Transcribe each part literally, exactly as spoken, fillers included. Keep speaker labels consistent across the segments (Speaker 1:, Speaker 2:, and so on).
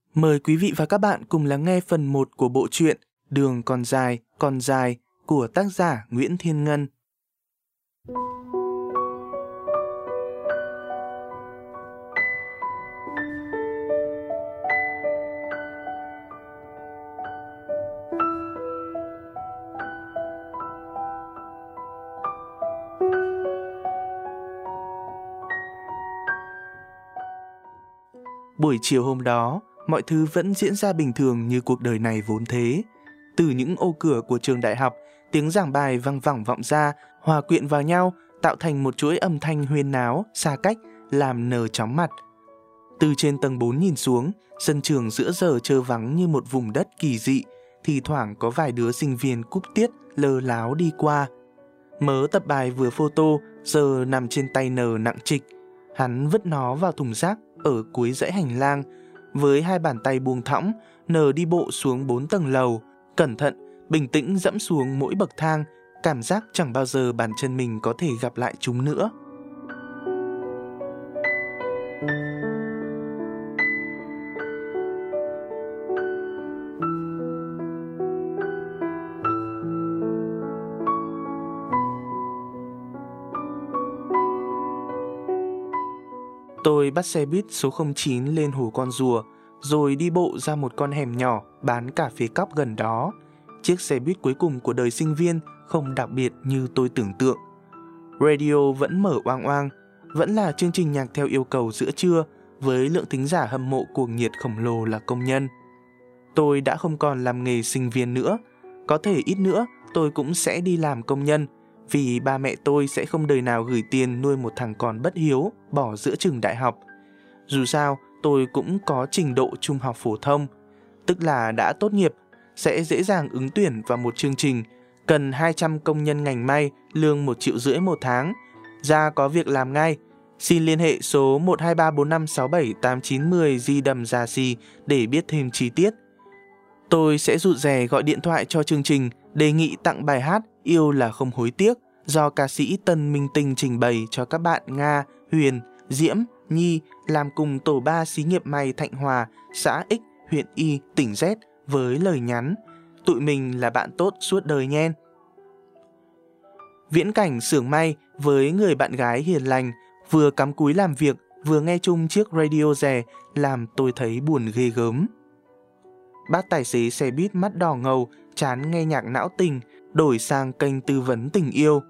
Speaker 1: Mời quý vị và các bạn cùng lắng nghe phần một của bộ truyện Đường còn dài, còn dài của tác giả Nguyễn Thiên Ngân. Buổi chiều hôm đó, mọi thứ vẫn diễn ra bình thường như cuộc đời này vốn thế. Từ những ô cửa của trường đại học, tiếng giảng bài văng vẳng vọng ra, hòa quyện vào nhau, tạo thành một chuỗi âm thanh huyên náo, xa cách, làm nờ chóng mặt. Từ trên tầng bốn nhìn xuống, sân trường giữa giờ trơ vắng như một vùng đất kỳ dị, thì thoảng có vài đứa sinh viên cúp tiết lơ láo đi qua. Mớ tập bài vừa photo, giờ nằm trên tay Nờ nặng trịch. Hắn vứt nó vào thùng rác ở cuối dãy hành lang. Với hai bàn tay buông thõng, Nờ đi bộ xuống bốn tầng lầu, cẩn thận, bình tĩnh dẫm xuống mỗi bậc thang, cảm giác chẳng bao giờ bàn chân mình có thể gặp lại chúng nữa. Tôi bắt xe buýt số không chín lên Hồ Con Rùa, rồi đi bộ ra một con hẻm nhỏ bán cà phê cóc gần đó. Chiếc xe buýt cuối cùng của đời sinh viên không đặc biệt như tôi tưởng tượng. Radio vẫn mở oang oang, vẫn là chương trình nhạc theo yêu cầu giữa trưa, với lượng thính giả hâm mộ cuồng nhiệt khổng lồ là công nhân. Tôi đã không còn làm nghề sinh viên nữa, có thể ít nữa tôi cũng sẽ đi làm công nhân, vì ba mẹ tôi sẽ không đời nào gửi tiền nuôi một thằng con bất hiếu bỏ giữa chừng đại học. Dù sao, tôi cũng có trình độ trung học phổ thông, tức là đã tốt nghiệp, sẽ dễ dàng ứng tuyển vào một chương trình cần hai trăm công nhân ngành may, lương một triệu rưỡi một tháng, ra có việc làm ngay. Xin liên hệ số một hai ba bốn năm sáu bảy tám chín một không Di Đầm Già Xì để biết thêm chi tiết. Tôi sẽ rụt rè gọi điện thoại cho chương trình, đề nghị tặng bài hát Yêu là không hối tiếc do ca sĩ Tân Minh Tinh trình bày cho các bạn Nga, Huyền, Diễm, Nhi làm cùng tổ ba xí nghiệp may Thạnh Hòa, xã X, huyện Y, tỉnh Z với lời nhắn: tụi mình là bạn tốt suốt đời nhen. Viễn cảnh xưởng may với người bạn gái hiền lành, vừa cắm cúi làm việc, vừa nghe chung chiếc radio rè làm tôi thấy buồn ghê gớm. Bác tài xế xe buýt mắt đỏ ngầu, chán nghe nhạc não tình, đổi sang kênh tư vấn tình yêu.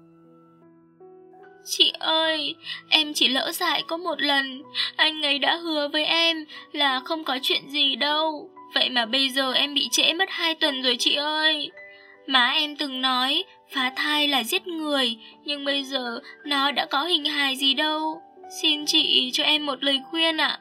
Speaker 2: Chị ơi, em chỉ lỡ dại có một lần. Anh ấy đã hứa với em là không có chuyện gì đâu. Vậy mà bây giờ em bị trễ mất hai tuần rồi chị ơi. Má em từng nói phá thai là giết người, nhưng bây giờ nó đã có hình hài gì đâu. Xin chị cho em một lời khuyên ạ.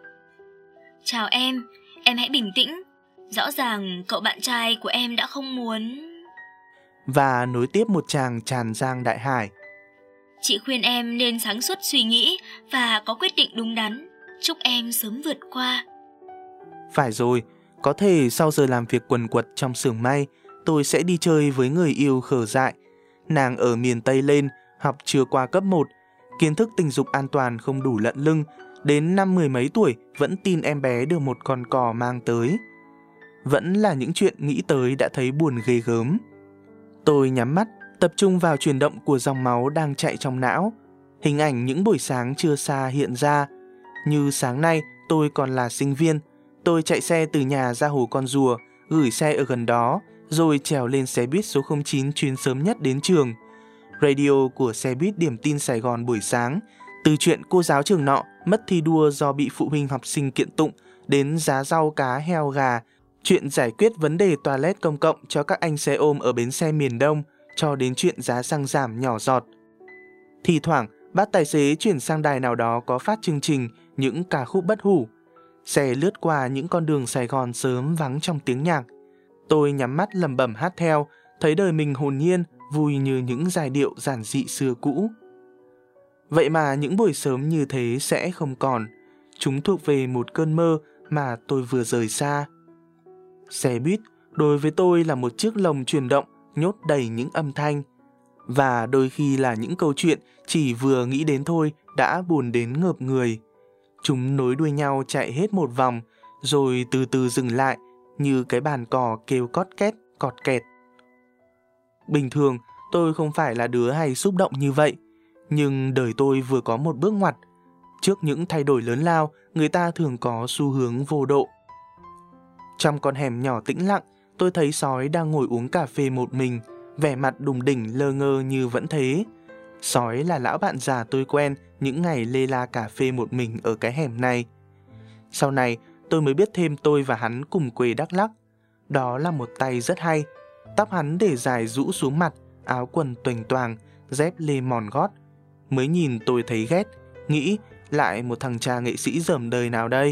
Speaker 2: Chào em, em hãy bình tĩnh. Rõ ràng cậu bạn trai của em đã không muốn.
Speaker 1: Và nối tiếp một tràng tràn giang đại hải.
Speaker 2: Chị khuyên em nên sáng suốt suy nghĩ và có quyết định đúng đắn. Chúc em sớm vượt qua.
Speaker 1: Phải rồi, có thể sau giờ làm việc quần quật trong xưởng may, tôi sẽ đi chơi với người yêu khờ dại. Nàng ở miền Tây lên, học chưa qua cấp một, kiến thức tình dục an toàn không đủ lận lưng, đến năm mười mấy tuổi vẫn tin em bé được một con cò mang tới. Vẫn là những chuyện nghĩ tới đã thấy buồn ghê gớm. Tôi nhắm mắt, tập trung vào chuyển động của dòng máu đang chạy trong não. Hình ảnh những buổi sáng chưa xa hiện ra. Như sáng nay tôi còn là sinh viên, tôi chạy xe từ nhà ra Hồ Con Rùa, gửi xe ở gần đó, rồi trèo lên xe buýt số không chín chuyến sớm nhất đến trường. Radio của xe buýt điểm tin Sài Gòn buổi sáng, từ chuyện cô giáo trường nọ mất thi đua do bị phụ huynh học sinh kiện tụng, đến giá rau cá heo gà, chuyện giải quyết vấn đề toilet công cộng cho các anh xe ôm ở bến xe miền Đông, cho đến chuyện giá xăng giảm nhỏ giọt. Thì thoảng, bác tài xế chuyển sang đài nào đó có phát chương trình những ca khúc bất hủ. Xe lướt qua những con đường Sài Gòn sớm vắng trong tiếng nhạc. Tôi nhắm mắt lẩm bẩm hát theo, thấy đời mình hồn nhiên, vui như những giai điệu giản dị xưa cũ. Vậy mà những buổi sớm như thế sẽ không còn. Chúng thuộc về một cơn mơ mà tôi vừa rời xa. Xe buýt đối với tôi là một chiếc lồng chuyển động nhốt đầy những âm thanh. Và đôi khi là những câu chuyện chỉ vừa nghĩ đến thôi đã buồn đến ngợp người. Chúng nối đuôi nhau chạy hết một vòng, rồi từ từ dừng lại như cái bàn cò kêu cót két, cọt kẹt. Bình thường, tôi không phải là đứa hay xúc động như vậy, nhưng đời tôi vừa có một bước ngoặt. Trước những thay đổi lớn lao, người ta thường có xu hướng vô độ. Trong con hẻm nhỏ tĩnh lặng, tôi thấy sói đang ngồi uống cà phê một mình, vẻ mặt đùng đỉnh lơ ngơ như vẫn thế. Sói là lão bạn già tôi quen những ngày lê la cà phê một mình ở cái hẻm này. Sau này, tôi mới biết thêm tôi và hắn cùng quê Đắk Lắk. Đó là một tay rất hay. Tóc hắn để dài rũ xuống mặt, áo quần toành toàng, dép lê mòn gót. Mới nhìn tôi thấy ghét, nghĩ lại một thằng cha nghệ sĩ dởm đời nào đây.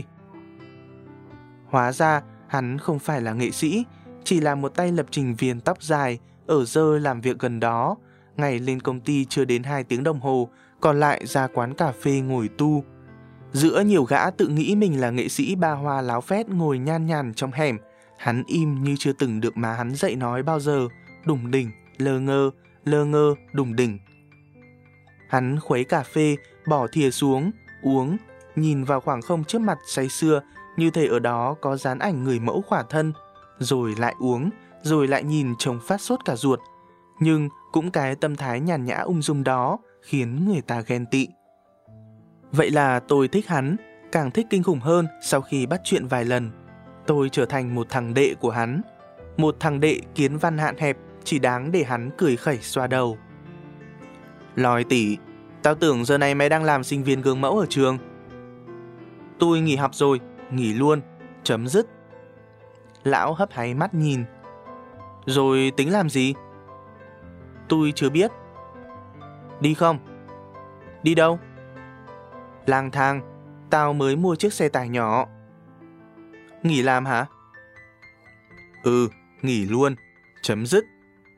Speaker 1: Hóa ra, hắn không phải là nghệ sĩ, chỉ là một tay lập trình viên tóc dài, ở dơ làm việc gần đó. Ngày lên công ty chưa đến hai tiếng đồng hồ, còn lại ra quán cà phê ngồi tu. Giữa nhiều gã tự nghĩ mình là nghệ sĩ ba hoa láo phét ngồi nhan nhàn trong hẻm, hắn im như chưa từng được má hắn dạy nói bao giờ, đùng đỉnh, lơ ngơ, lơ ngơ, đùng đỉnh. Hắn khuấy cà phê, bỏ thìa xuống, uống, nhìn vào khoảng không trước mặt say sưa, như thể ở đó có dán ảnh người mẫu khỏa thân, rồi lại uống, rồi lại nhìn trông phát sốt cả ruột. Nhưng cũng cái tâm thái nhàn nhã ung dung đó khiến người ta ghen tị. Vậy là tôi thích hắn, càng thích kinh khủng hơn sau khi bắt chuyện vài lần. Tôi trở thành một thằng đệ của hắn. Một thằng đệ kiến văn hạn hẹp, chỉ đáng để hắn cười khẩy xoa đầu. Lòi tỉ, tao tưởng giờ này mày đang làm sinh viên gương mẫu ở trường. Tôi nghỉ học rồi, nghỉ luôn, chấm dứt. Lão hấp háy mắt nhìn. Rồi tính làm gì? Tôi chưa biết. Đi không? Đi đâu? Lang thang, tao mới mua chiếc xe tải nhỏ. Nghỉ làm hả? Ừ, nghỉ luôn, chấm dứt.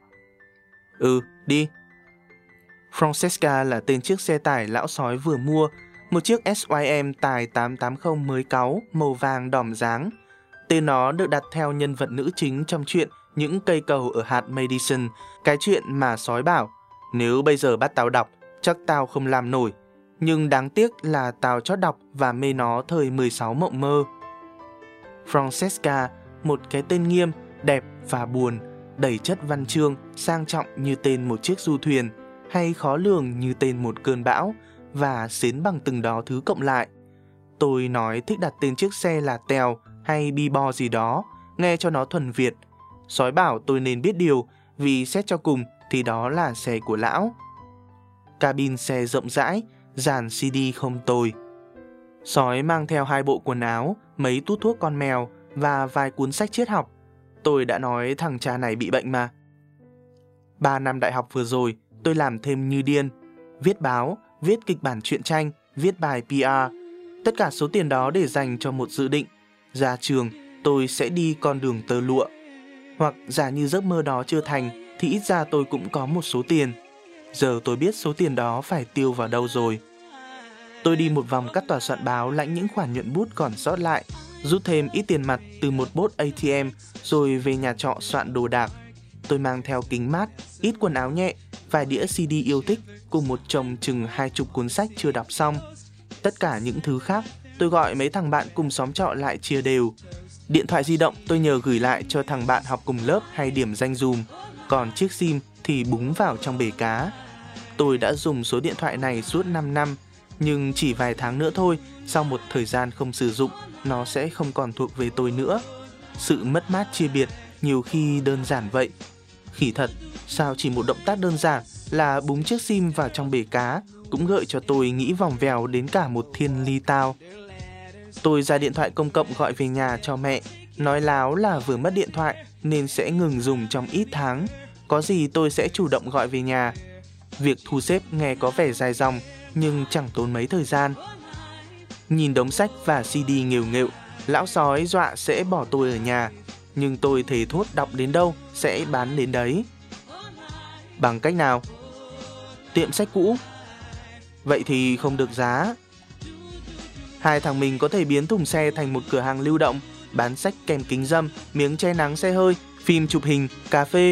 Speaker 1: Ừ, đi. Francesca là tên chiếc xe tải lão sói vừa mua, một chiếc ét i em tài tám tám không mới cáu, màu vàng đỏm dáng. Tên nó được đặt theo nhân vật nữ chính trong chuyện Những cây cầu ở hạt Madison, cái chuyện mà sói bảo, nếu bây giờ bắt tao đọc, chắc tao không làm nổi. Nhưng đáng tiếc là tao chót đọc và mê nó thời mười sáu mộng mơ. Francesca, một cái tên nghiêm, đẹp và buồn, đầy chất văn chương, sang trọng như tên một chiếc du thuyền, hay khó lường như tên một cơn bão, và xến bằng từng đó thứ cộng lại. Tôi nói thích đặt tên chiếc xe là Tèo hay Bi-bo gì đó, nghe cho nó thuần Việt. Sói bảo tôi nên biết điều, vì xét cho cùng thì đó là xe của lão. Cabin xe rộng rãi, dàn xê đê không tồi. Sói mang theo hai bộ quần áo, mấy tút thuốc con mèo và vài cuốn sách triết học. Tôi đã nói thằng cha này bị bệnh mà. Ba năm đại học vừa rồi, tôi làm thêm như điên. Viết báo, viết kịch bản truyện tranh, viết bài pê e. Tất cả số tiền đó để dành cho một dự định. Ra trường, tôi sẽ đi con đường tơ lụa. Hoặc giả như giấc mơ đó chưa thành, thì ít ra tôi cũng có một số tiền. Giờ tôi biết số tiền đó phải tiêu vào đâu rồi. Tôi đi một vòng các tòa soạn báo lãnh những khoản nhuận bút còn sót lại, rút thêm ít tiền mặt từ một bốt a tê em, rồi về nhà trọ soạn đồ đạc. Tôi mang theo kính mát, ít quần áo nhẹ, vài đĩa xê đê yêu thích cùng một chồng chừng hai chục cuốn sách chưa đọc xong. Tất cả những thứ khác, tôi gọi mấy thằng bạn cùng xóm trọ lại chia đều. Điện thoại di động tôi nhờ gửi lại cho thằng bạn học cùng lớp hay điểm danh dùm, còn chiếc sim thì búng vào trong bể cá. Tôi đã dùng số điện thoại này suốt năm năm, nhưng chỉ vài tháng nữa thôi, sau một thời gian không sử dụng, nó sẽ không còn thuộc về tôi nữa. Sự mất mát chia biệt nhiều khi đơn giản vậy. Khỉ thật, sao chỉ một động tác đơn giản là búng chiếc sim vào trong bể cá cũng gợi cho tôi nghĩ vòng vèo đến cả một thiên ly tao. Tôi ra điện thoại công cộng gọi về nhà cho mẹ, nói láo là vừa mất điện thoại nên sẽ ngừng dùng trong ít tháng. Có gì tôi sẽ chủ động gọi về nhà. Việc thu xếp nghe có vẻ dài dòng, nhưng chẳng tốn mấy thời gian. Nhìn đống sách và xê đê nghèo nghệu, lão sói dọa sẽ bỏ tôi ở nhà, nhưng tôi thề thốt đọc đến đâu sẽ bán đến đấy. Bằng cách nào? Tiệm sách cũ. Vậy thì không được giá. Hai thằng mình có thể biến thùng xe thành một cửa hàng lưu động, bán sách kèm kính râm, miếng che nắng xe hơi, phim chụp hình, cà phê.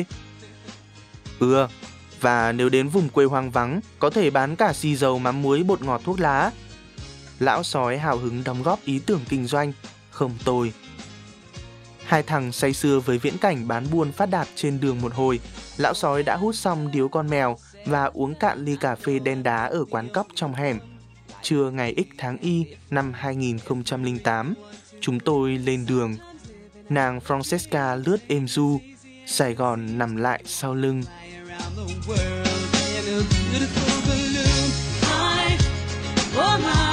Speaker 1: Ừ, và nếu đến vùng quê hoang vắng, có thể bán cả xì dầu, mắm muối, bột ngọt, thuốc lá. Lão sói hào hứng đóng góp ý tưởng kinh doanh. không tồi. Hai thằng say sưa với viễn cảnh bán buôn phát đạt trên đường một hồi, lão sói đã hút xong điếu con mèo và uống cạn ly cà phê đen đá ở quán cóc trong hẻm. Trưa ngày X tháng Y năm hai nghìn không trăm lẻ tám, chúng tôi lên đường. Nàng Francesca lướt êm du, Sài Gòn nằm lại sau lưng.
Speaker 3: Oh my